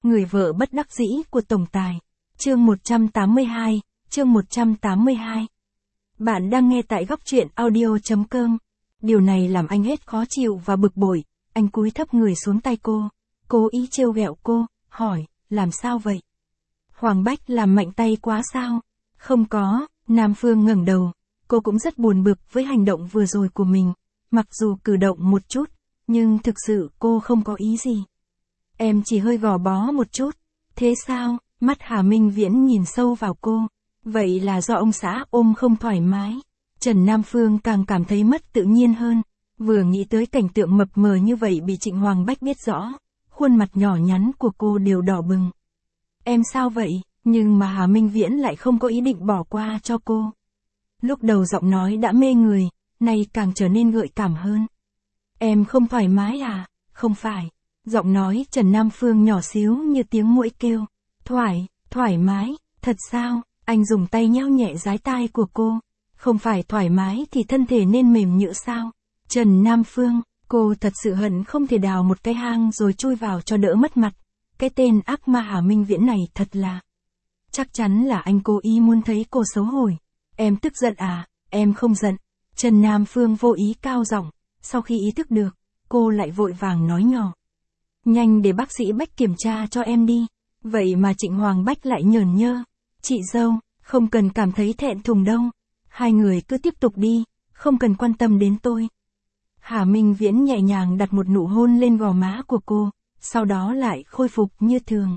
Người vợ bất đắc dĩ của tổng tài. Chương 182, chương 182. Bạn đang nghe tại góc truyện audio.com. Điều này làm anh hết khó chịu và bực bội, anh cúi thấp người xuống tay cô, cố ý trêu ghẹo cô, hỏi, làm sao vậy? Hoàng Bách làm mạnh tay quá sao? Không có, Nam Phương ngẩng đầu, cô cũng rất buồn bực với hành động vừa rồi của mình, mặc dù cử động một chút, nhưng thực sự cô không có ý gì. Em chỉ hơi gò bó một chút. Thế sao? Mắt Hà Minh Viễn nhìn sâu vào cô. Vậy là do ông xã ôm không thoải mái. Trần Nam Phương càng cảm thấy mất tự nhiên hơn. Vừa nghĩ tới cảnh tượng mập mờ như vậy bị Trịnh Hoàng Bách biết rõ. Khuôn mặt nhỏ nhắn của cô đều đỏ bừng. Em sao vậy? Nhưng mà Hà Minh Viễn lại không có ý định bỏ qua cho cô. Lúc đầu giọng nói đã mê người, nay càng trở nên gợi cảm hơn. Em không thoải mái à? Không phải. Giọng nói Trần Nam Phương nhỏ xíu như tiếng muỗi kêu. Thoải mái, thật sao? Anh dùng tay nheo nhẹ dái tai của cô. Không phải thoải mái thì thân thể nên mềm nhũn sao? Trần Nam Phương, cô thật sự hận không thể đào một cái hang rồi chui vào cho đỡ mất mặt. Cái tên ác ma Hà Minh Viễn này thật là... Chắc chắn là anh cố ý muốn thấy cô xấu hổ. Em tức giận à? Em không giận. Trần Nam Phương vô ý cao giọng. Sau khi ý thức được, cô lại vội vàng nói nhỏ. Nhanh để bác sĩ Bách kiểm tra cho em đi. Vậy mà Trịnh Hoàng Bách lại nhởn nhơ. Chị dâu, không cần cảm thấy thẹn thùng đâu. Hai người cứ tiếp tục đi, không cần quan tâm đến tôi. Hà Minh Viễn nhẹ nhàng đặt một nụ hôn lên gò má của cô, sau đó lại khôi phục như thường.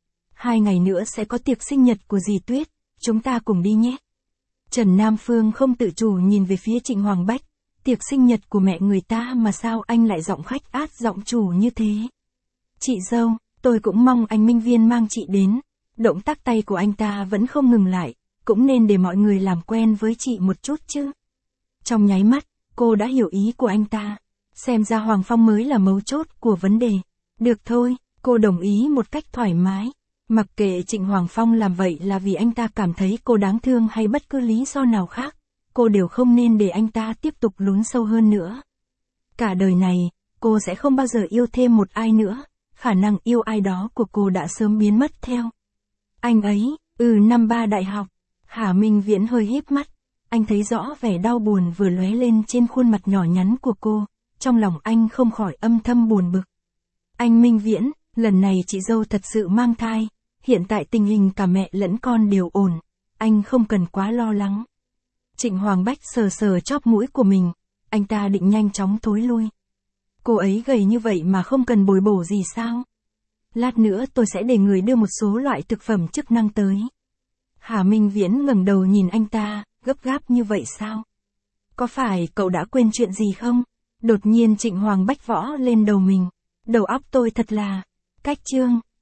2 ngày nữa sẽ có tiệc sinh nhật của dì Tuyết, chúng ta cùng đi nhé. Trần Nam Phương không tự chủ nhìn về phía Trịnh Hoàng Bách. Tiệc sinh nhật của mẹ người ta mà sao anh lại giọng khách át giọng chủ như thế? Chị dâu, tôi cũng mong anh Minh Viên mang chị đến. Động tác tay của anh ta vẫn không ngừng lại, cũng nên để mọi người làm quen với chị một chút chứ. Trong nháy mắt, cô đã hiểu ý của anh ta. Xem ra Hoàng Phong mới là mấu chốt của vấn đề. Được thôi, cô đồng ý một cách thoải mái. Mặc kệ Trịnh Hoàng Phong làm vậy là vì anh ta cảm thấy cô đáng thương hay bất cứ lý do nào khác, cô đều không nên để anh ta tiếp tục lún sâu hơn nữa. Cả đời này, cô sẽ không bao giờ yêu thêm một ai nữa. Khả năng yêu ai đó của cô đã sớm biến mất theo. Anh ấy, năm 3 đại học. Hà Minh Viễn hơi híp mắt. Anh thấy rõ vẻ đau buồn vừa lóe lên trên khuôn mặt nhỏ nhắn của cô. Trong lòng anh không khỏi âm thầm buồn bực. Anh Minh Viễn, lần này chị dâu thật sự mang thai. Hiện tại tình hình cả mẹ lẫn con đều ổn. Anh không cần quá lo lắng. Trịnh Hoàng Bách sờ sờ chóp mũi của mình. Anh ta định nhanh chóng thối lui. Cô ấy gầy như vậy mà không cần bồi bổ gì sao? Lát nữa tôi sẽ để người đưa một số loại thực phẩm chức năng tới. Hà Minh Viễn ngẩng đầu nhìn anh ta, gấp gáp như vậy sao? Có phải cậu đã quên chuyện gì không? Đột nhiên Trịnh Hoàng Bách võ lên đầu mình. Đầu óc tôi thật là... Cách chương.